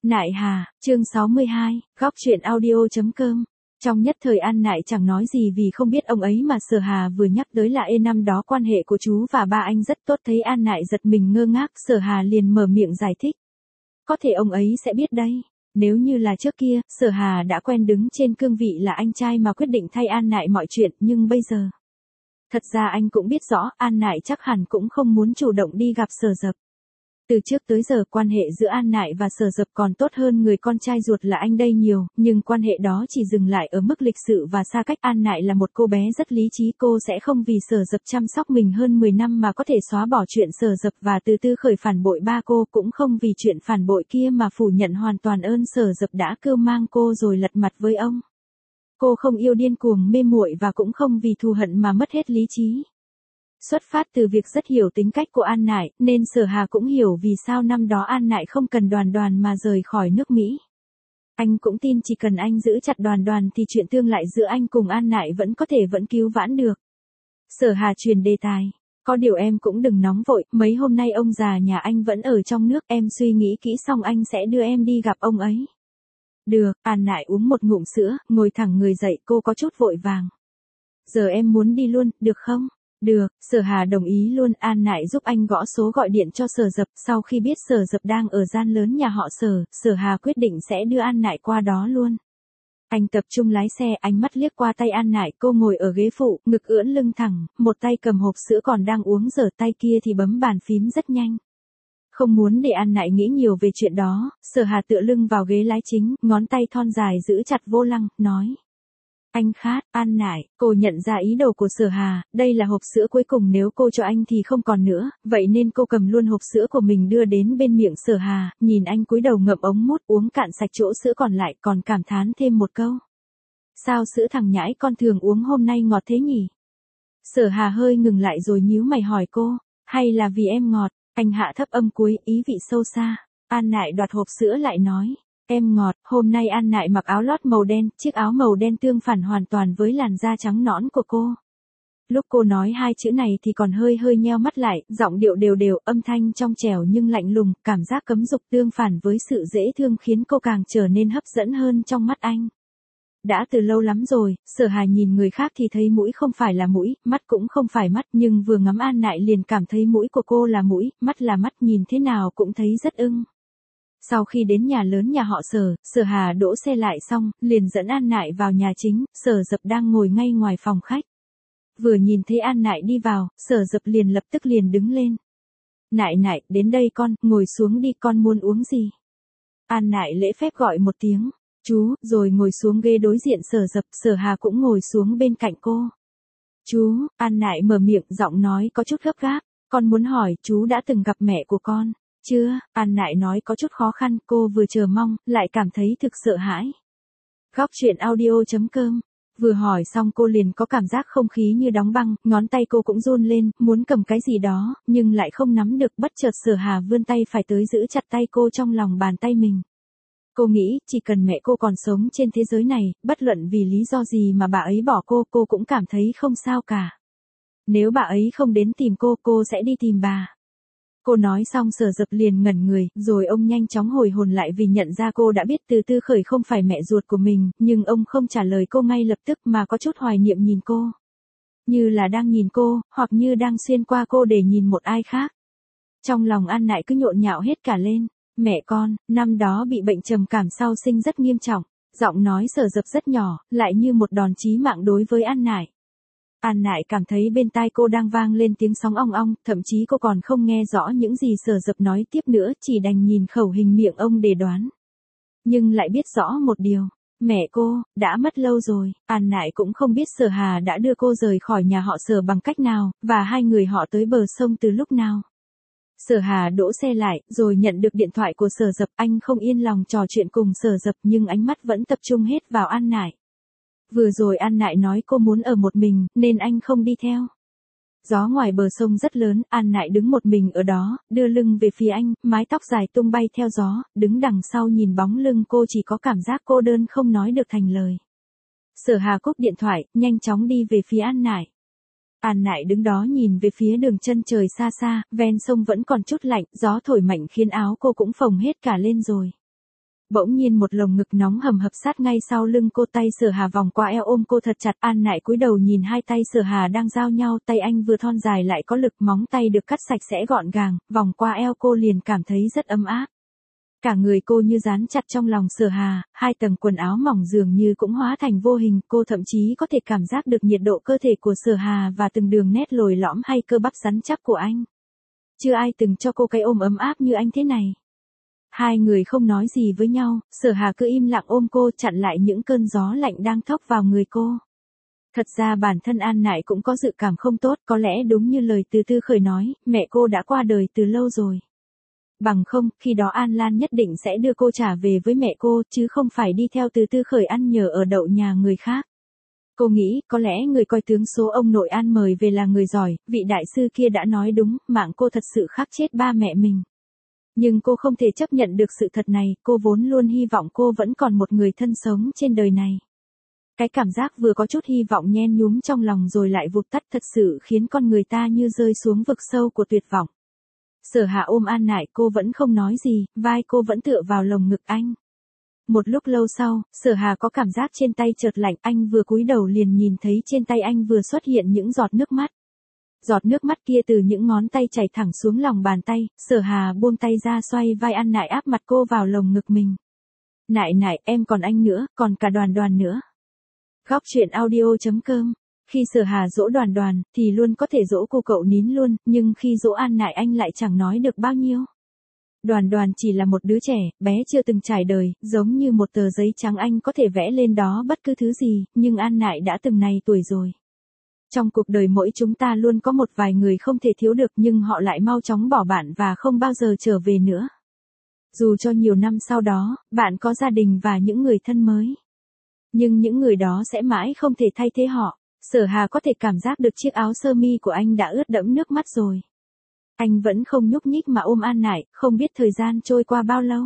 Nại Hà, chương 62, góc truyện audio.com. Trong nhất thời An Nại chẳng nói gì vì không biết ông ấy mà Sở Hà vừa nhắc tới là năm đó quan hệ của chú và ba anh rất tốt, thấy An Nại giật mình ngơ ngác, Sở Hà liền mở miệng giải thích. Có thể ông ấy sẽ biết đấy. Nếu như là trước kia, Sở Hà đã quen đứng trên cương vị là anh trai mà quyết định thay An Nại mọi chuyện, nhưng bây giờ. Thật ra anh cũng biết rõ, An Nại chắc hẳn cũng không muốn chủ động đi gặp Sở Dập. Từ trước tới giờ quan hệ giữa An Nại và Sở Dập còn tốt hơn người con trai ruột là anh đây nhiều, nhưng quan hệ đó chỉ dừng lại ở mức lịch sự và xa cách. An Nại là một cô bé rất lý trí, cô sẽ không vì Sở Dập chăm sóc mình hơn 10 năm mà có thể xóa bỏ chuyện Sở Dập và từ từ khởi phản bội ba cô, cũng không vì chuyện phản bội kia mà phủ nhận hoàn toàn ơn Sở Dập đã cưu mang cô rồi lật mặt với ông. Cô không yêu điên cuồng mê muội và cũng không vì thù hận mà mất hết lý trí. Xuất phát từ việc rất hiểu tính cách của An Nại, nên Sở Hà cũng hiểu vì sao năm đó An Nại không cần Đoàn Đoàn mà rời khỏi nước Mỹ. Anh cũng tin chỉ cần anh giữ chặt Đoàn Đoàn thì chuyện tương lại giữa anh cùng An Nại vẫn cứu vãn được. Sở Hà truyền đề tài. Có điều em cũng đừng nóng vội, mấy hôm nay ông già nhà anh vẫn ở trong nước, em suy nghĩ kỹ xong anh sẽ đưa em đi gặp ông ấy. Được, An Nại uống một ngụm sữa, ngồi thẳng người dậy, cô có chút vội vàng. Giờ em muốn đi luôn, được không? Được, Sở Hà đồng ý luôn. An Nại giúp anh gõ số gọi điện cho Sở Dập, sau khi biết Sở Dập đang ở gian lớn nhà họ Sở, Sở Hà quyết định sẽ đưa An Nại qua đó luôn. Anh tập trung lái xe, ánh mắt liếc qua tay An Nại, cô ngồi ở ghế phụ, ngực ưỡn lưng thẳng, một tay cầm hộp sữa còn đang uống dở, tay kia thì bấm bàn phím rất nhanh. Không muốn để An Nại nghĩ nhiều về chuyện đó, Sở Hà tựa lưng vào ghế lái chính, ngón tay thon dài giữ chặt vô lăng, nói. Anh khát. An Nại, cô nhận ra ý đồ của Sở Hà, đây là hộp sữa cuối cùng, nếu cô cho anh thì không còn nữa, vậy nên cô cầm luôn hộp sữa của mình đưa đến bên miệng Sở Hà, nhìn anh cúi đầu ngậm ống mút uống cạn sạch chỗ sữa còn lại, còn cảm thán thêm một câu. Sao sữa thằng nhãi con thường uống hôm nay ngọt thế nhỉ? Sở Hà hơi ngừng lại rồi nhíu mày hỏi cô, hay là vì em ngọt? Anh hạ thấp âm cuối, ý vị sâu xa. An Nại đoạt hộp sữa lại nói. Em ngọt. Hôm nay An Nại mặc áo lót màu đen, chiếc áo màu đen tương phản hoàn toàn với làn da trắng nõn của cô. Lúc cô nói hai chữ này thì còn hơi nheo mắt lại, giọng điệu đều, âm thanh trong trẻo nhưng lạnh lùng, cảm giác cấm dục tương phản với sự dễ thương khiến cô càng trở nên hấp dẫn hơn trong mắt anh. Đã từ lâu lắm rồi, Sở Hà nhìn người khác thì thấy mũi không phải là mũi, mắt cũng không phải mắt, nhưng vừa ngắm An Nại liền cảm thấy mũi của cô là mũi, mắt là mắt, nhìn thế nào cũng thấy rất ưng. Sau khi đến nhà lớn nhà họ Sở, Sở Hà đỗ xe lại xong, liền dẫn An Nại vào nhà chính, Sở Dập đang ngồi ngay ngoài phòng khách. Vừa nhìn thấy An Nại đi vào, Sở Dập liền lập tức đứng lên. Nại, đến đây con, ngồi xuống đi, con muốn uống gì? An Nại lễ phép gọi một tiếng, chú, rồi ngồi xuống ghế đối diện Sở Dập, Sở Hà cũng ngồi xuống bên cạnh cô. Chú, An Nại mở miệng, giọng nói có chút gấp gáp, con muốn hỏi, chú đã từng gặp mẹ của con? Chưa, An Nại nói có chút khó khăn, cô vừa chờ mong, lại cảm thấy thực sợ hãi. Góc truyện audio.com. Vừa hỏi xong cô liền có cảm giác không khí như đóng băng, ngón tay cô cũng run lên, muốn cầm cái gì đó, nhưng lại không nắm được, bất chợt Sở Hà vươn tay phải tới giữ chặt tay cô trong lòng bàn tay mình. Cô nghĩ, chỉ cần mẹ cô còn sống trên thế giới này, bất luận vì lý do gì mà bà ấy bỏ cô cũng cảm thấy không sao cả. Nếu bà ấy không đến tìm cô sẽ đi tìm bà. Cô nói xong Sở Dập liền ngẩn người, rồi ông nhanh chóng hồi hồn lại vì nhận ra cô đã biết từ từ khởi không phải mẹ ruột của mình, nhưng ông không trả lời cô ngay lập tức mà có chút hoài niệm nhìn cô. Như là đang nhìn cô, hoặc như đang xuyên qua cô để nhìn một ai khác. Trong lòng An Nại cứ nhộn nhạo hết cả lên. Mẹ con, năm đó bị bệnh trầm cảm sau sinh rất nghiêm trọng, giọng nói Sở Dập rất nhỏ, lại như một đòn chí mạng đối với An Nại. An Nại cảm thấy bên tai cô đang vang lên tiếng sóng ong ong, thậm chí cô còn không nghe rõ những gì Sở Dập nói tiếp nữa, chỉ đành nhìn khẩu hình miệng ông để đoán. Nhưng lại biết rõ một điều, mẹ cô đã mất lâu rồi. An Nại cũng không biết Sở Hà đã đưa cô rời khỏi nhà họ Sở bằng cách nào, và hai người họ tới bờ sông từ lúc nào. Sở Hà đỗ xe lại, rồi nhận được điện thoại của Sở Dập, anh không yên lòng trò chuyện cùng Sở Dập nhưng ánh mắt vẫn tập trung hết vào An Nại. Vừa rồi An Nại nói cô muốn ở một mình, nên anh không đi theo. Gió ngoài bờ sông rất lớn, An Nại đứng một mình ở đó, đưa lưng về phía anh, mái tóc dài tung bay theo gió, đứng đằng sau nhìn bóng lưng cô chỉ có cảm giác cô đơn không nói được thành lời. Sở Hà cúp điện thoại, nhanh chóng đi về phía An Nại. An Nại đứng đó nhìn về phía đường chân trời xa xa, ven sông vẫn còn chút lạnh, gió thổi mạnh khiến áo cô cũng phồng hết cả lên rồi. Bỗng nhiên một lồng ngực nóng hầm hập sát ngay sau lưng cô, tay Sở Hà vòng qua eo ôm cô thật chặt. An Nại cúi đầu nhìn hai tay Sở Hà đang giao nhau, tay anh vừa thon dài lại có lực, móng tay được cắt sạch sẽ gọn gàng, vòng qua eo cô liền cảm thấy rất ấm áp. Cả người cô như dán chặt trong lòng Sở Hà, hai tầng quần áo mỏng dường như cũng hóa thành vô hình, cô thậm chí có thể cảm giác được nhiệt độ cơ thể của Sở Hà và từng đường nét lồi lõm hay cơ bắp rắn chắc của anh. Chưa ai từng cho cô cái ôm ấm áp như anh thế này. Hai người không nói gì với nhau, Sở Hà cứ im lặng ôm cô, chặn lại những cơn gió lạnh đang thốc vào người cô. Thật ra bản thân An Nại cũng có dự cảm không tốt, có lẽ đúng như lời Từ Tư Khởi nói, mẹ cô đã qua đời từ lâu rồi. Bằng không, khi đó An Lan nhất định sẽ đưa cô trả về với mẹ cô, chứ không phải đi theo Từ Tư Khởi ăn nhờ ở đậu nhà người khác. Cô nghĩ, có lẽ người coi tướng số ông nội An mời về là người giỏi, vị đại sư kia đã nói đúng, mạng cô thật sự khắc chết ba mẹ mình. Nhưng cô không thể chấp nhận được sự thật này, cô vốn luôn hy vọng cô vẫn còn một người thân sống trên đời này. Cái cảm giác vừa có chút hy vọng nhen nhúm trong lòng rồi lại vụt tắt thật sự khiến con người ta như rơi xuống vực sâu của tuyệt vọng. Sở Hà ôm An Nại, cô vẫn không nói gì, vai cô vẫn tựa vào lồng ngực anh. Một lúc lâu sau, Sở Hà có cảm giác trên tay chợt lạnh, anh vừa cúi đầu liền nhìn thấy trên tay anh vừa xuất hiện những giọt nước mắt. Giọt nước mắt kia từ những ngón tay chảy thẳng xuống lòng bàn tay, Sở Hà buông tay ra xoay vai An Nại áp mặt cô vào lồng ngực mình. Nại nại, em còn anh nữa, còn cả Đoàn Đoàn nữa. Góc truyện audio.com. Khi Sở Hà dỗ Đoàn Đoàn, thì luôn có thể dỗ cô cậu nín luôn, nhưng khi dỗ An Nại anh lại chẳng nói được bao nhiêu. Đoàn Đoàn chỉ là một đứa trẻ, bé chưa từng trải đời, giống như một tờ giấy trắng anh có thể vẽ lên đó bất cứ thứ gì, nhưng An Nại đã từng này tuổi rồi. Trong cuộc đời mỗi chúng ta luôn có một vài người không thể thiếu được nhưng họ lại mau chóng bỏ bạn và không bao giờ trở về nữa. Dù cho nhiều năm sau đó, bạn có gia đình và những người thân mới. Nhưng những người đó sẽ mãi không thể thay thế họ. Sở Hà có thể cảm giác được chiếc áo sơ mi của anh đã ướt đẫm nước mắt rồi. Anh vẫn không nhúc nhích mà ôm An Nại, không biết thời gian trôi qua bao lâu.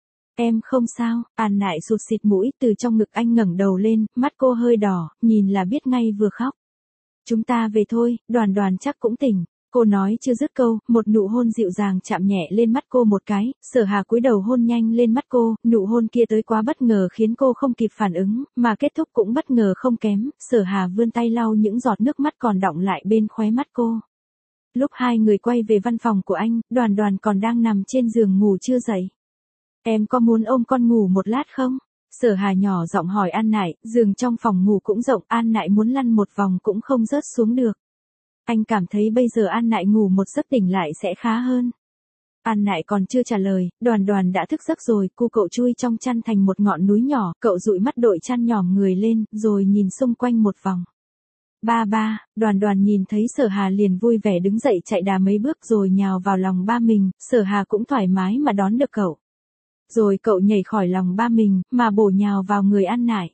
Em không sao, An Nại sụt sịt mũi, từ trong ngực anh ngẩng đầu lên, mắt cô hơi đỏ, nhìn là biết ngay vừa khóc. Chúng ta về thôi, Đoàn Đoàn chắc cũng tỉnh. Cô nói chưa dứt câu, một nụ hôn dịu dàng chạm nhẹ lên mắt cô một cái, Sở Hà cúi đầu hôn nhanh lên mắt cô, nụ hôn kia tới quá bất ngờ khiến cô không kịp phản ứng, mà kết thúc cũng bất ngờ không kém, Sở Hà vươn tay lau những giọt nước mắt còn đọng lại bên khóe mắt cô. Lúc hai người quay về văn phòng của anh, Đoàn Đoàn còn đang nằm trên giường ngủ chưa dậy. Em có muốn ôm con ngủ một lát không? Sở Hà nhỏ giọng hỏi An Nại, giường trong phòng ngủ cũng rộng, An Nại muốn lăn một vòng cũng không rớt xuống được. Anh cảm thấy bây giờ An Nại ngủ một giấc tỉnh lại sẽ khá hơn. An Nại còn chưa trả lời, Đoàn Đoàn đã thức giấc rồi, cu cậu chui trong chăn thành một ngọn núi nhỏ, cậu dụi mắt đội chăn nhòm người lên, rồi nhìn xung quanh một vòng. Ba ba, Đoàn Đoàn nhìn thấy Sở Hà liền vui vẻ đứng dậy chạy đà mấy bước rồi nhào vào lòng ba mình, Sở Hà cũng thoải mái mà đón được cậu. Rồi cậu nhảy khỏi lòng ba mình, mà bổ nhào vào người An Nại.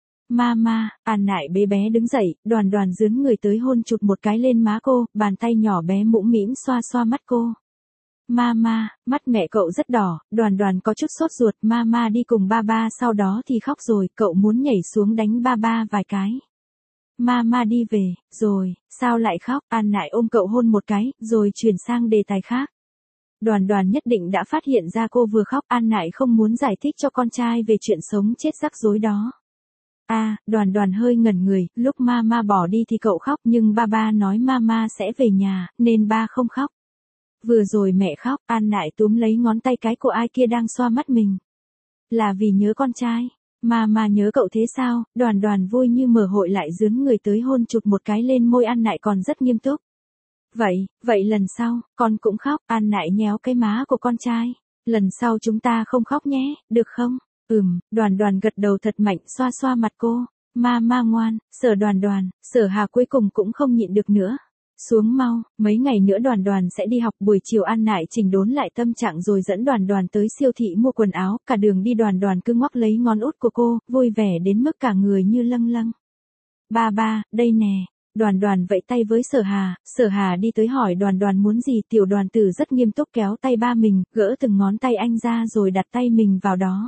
Mama, An Nại bé bé đứng dậy, Đoàn Đoàn dướn người tới hôn chụp một cái lên má cô, bàn tay nhỏ bé mũm mĩm xoa xoa mắt cô. Mama, mắt mẹ cậu rất đỏ, Đoàn Đoàn có chút sốt ruột, Mama đi cùng ba ba sau đó thì khóc rồi, cậu muốn nhảy xuống đánh ba ba vài cái. Mama đi về, rồi, sao lại khóc, An Nại ôm cậu hôn một cái, rồi chuyển sang đề tài khác. Đoàn Đoàn nhất định đã phát hiện ra cô vừa khóc, An Nại không muốn giải thích cho con trai về chuyện sống chết rắc rối đó. Đoàn Đoàn hơi ngẩn người, lúc Mama bỏ đi thì cậu khóc nhưng ba nói Mama sẽ về nhà, nên ba không khóc. Vừa rồi mẹ khóc, An Nại túm lấy ngón tay cái của ai kia đang xoa mắt mình. Là vì nhớ con trai. Mama nhớ cậu thế sao? Đoàn Đoàn vui như mở hội lại dướn người tới hôn chụp một cái lên môi An Nại còn rất nghiêm túc. Vậy lần sau, con cũng khóc, An Nại nhéo cái má của con trai. Lần sau chúng ta không khóc nhé, được không? Đoàn Đoàn gật đầu thật mạnh xoa xoa mặt cô. Mama ngoan, Đoàn Đoàn, Sở Hà cuối cùng cũng không nhịn được nữa. Xuống mau, mấy ngày nữa Đoàn Đoàn sẽ đi học, buổi chiều An Nại chỉnh đốn lại tâm trạng rồi dẫn Đoàn Đoàn tới siêu thị mua quần áo, cả đường đi Đoàn Đoàn cứ ngoắc lấy ngón út của cô, vui vẻ đến mức cả người như lâng lâng. Ba, đây nè. Đoàn Đoàn vẫy tay với Sở Hà đi tới hỏi Đoàn Đoàn muốn gì, tiểu Đoàn Tử rất nghiêm túc kéo tay ba mình, gỡ từng ngón tay anh ra rồi đặt tay mình vào đó.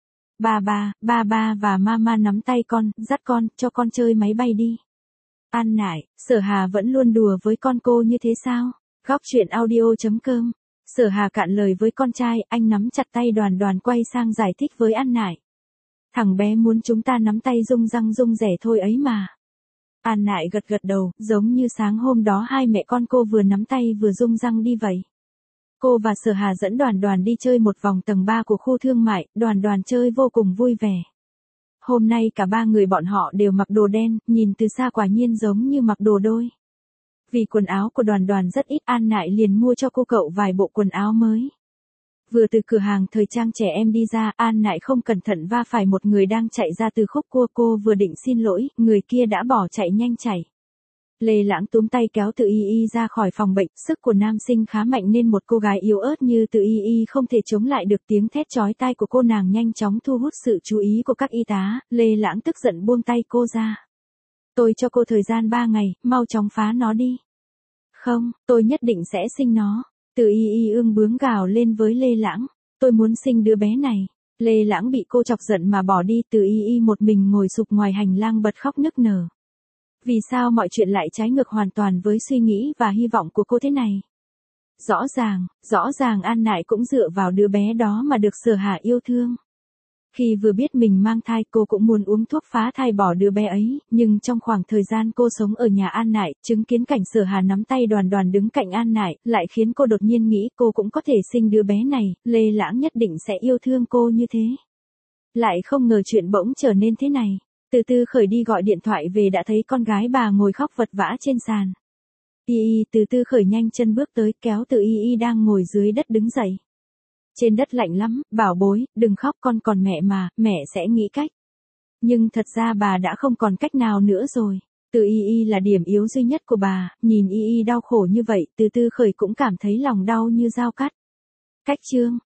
Ba và Mama nắm tay con, dắt con, cho con chơi máy bay đi. An Nại, Sở Hà vẫn luôn đùa với con cô như thế sao? Góc truyện audio.com Sở Hà cạn lời với con trai, anh nắm chặt tay Đoàn Đoàn quay sang giải thích với An Nại. Thằng bé muốn chúng ta nắm tay rung răng rung rẻ thôi ấy mà. An Nại gật gật đầu, giống như sáng hôm đó hai mẹ con cô vừa nắm tay vừa rung răng đi vậy. Cô và Sở Hà dẫn Đoàn Đoàn đi chơi một vòng tầng 3 của khu thương mại, Đoàn Đoàn chơi vô cùng vui vẻ. Hôm nay cả ba người bọn họ đều mặc đồ đen, nhìn từ xa quả nhiên giống như mặc đồ đôi. Vì quần áo của Đoàn Đoàn rất ít, An Nại liền mua cho cô cậu vài bộ quần áo mới. Vừa từ cửa hàng thời trang trẻ em đi ra, An Nại không cẩn thận va phải một người đang chạy ra từ khúc cua, cô vừa định xin lỗi, người kia đã bỏ chạy nhanh chảy. Lê Lãng túm tay kéo Từ Y Y ra khỏi phòng bệnh, sức của nam sinh khá mạnh nên một cô gái yếu ớt như Từ Y Y không thể chống lại được tiếng thét chói tai của cô nàng nhanh chóng thu hút sự chú ý của các y tá, Lê Lãng tức giận buông tay cô ra. Tôi cho cô thời gian 3 ngày, mau chóng phá nó đi. Không, tôi nhất định sẽ sinh nó. Từ Y Y ương bướng gào lên với Lê Lãng. Tôi muốn sinh đứa bé này. Lê Lãng bị cô chọc giận mà bỏ đi, Từ Y Y một mình ngồi sụp ngoài hành lang bật khóc nức nở. Vì sao mọi chuyện lại trái ngược hoàn toàn với suy nghĩ và hy vọng của cô thế này? Rõ ràng An Nại cũng dựa vào đứa bé đó mà được Sở Hà yêu thương. Khi vừa biết mình mang thai cô cũng muốn uống thuốc phá thai bỏ đứa bé ấy, nhưng trong khoảng thời gian cô sống ở nhà An Nại, chứng kiến cảnh Sở Hà nắm tay Đoàn Đoàn đứng cạnh An Nại, lại khiến cô đột nhiên nghĩ cô cũng có thể sinh đứa bé này, Lê Lãng nhất định sẽ yêu thương cô như thế. Lại không ngờ chuyện bỗng trở nên thế này. Từ Từ Khởi đi gọi điện thoại về đã thấy con gái bà ngồi khóc vật vã trên sàn. Từ Từ Khởi nhanh chân bước tới kéo Từ Y Y đang ngồi dưới đất đứng dậy. Trên đất lạnh lắm, bảo bối, đừng khóc, con còn mẹ mà, mẹ sẽ nghĩ cách. Nhưng thật ra bà đã không còn cách nào nữa rồi. Từ Y Y là điểm yếu duy nhất của bà, nhìn Y Y đau khổ như vậy, Từ Từ Khởi cũng cảm thấy lòng đau như dao cắt. Cách chương